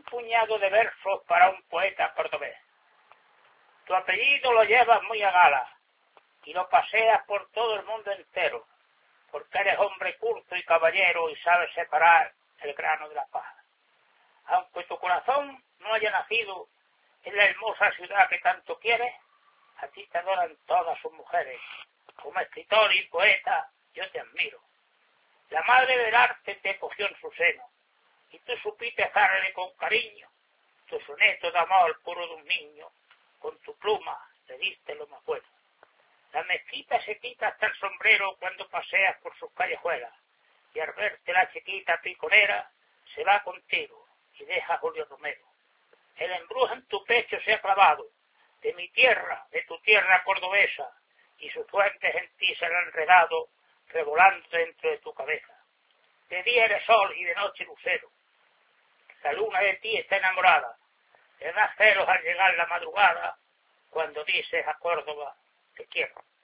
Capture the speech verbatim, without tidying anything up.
puñado de versos para un poeta cordobés. Tu apellido lo llevas muy a gala y lo paseas por todo el mundo entero, porque eres hombre culto y caballero y sabes separar el grano de la paja. Aunque tu corazón no haya nacido en la hermosa ciudad que tanto quieres, a ti te adoran todas sus mujeres. Como escritor y poeta, yo te admiro. La madre del arte te cogió en su seno, y tú supiste darle con cariño tu soneto de amor puro de un niño. Con tu pluma le diste lo más bueno. La mezquita se quita hasta el sombrero cuando paseas por sus callejuelas, y al verte la chiquita piconera, se va contigo y deja a Julio Romero. El embrujo en tu pecho se ha clavado, de mi tierra, de tu tierra cordobesa, y sus fuentes en ti se han enredado, revolando dentro de tu cabeza. De día eres sol y de noche lucero. La luna de ti está enamorada, le da celos al llegar la madrugada, cuando dices a Córdoba, te quiero.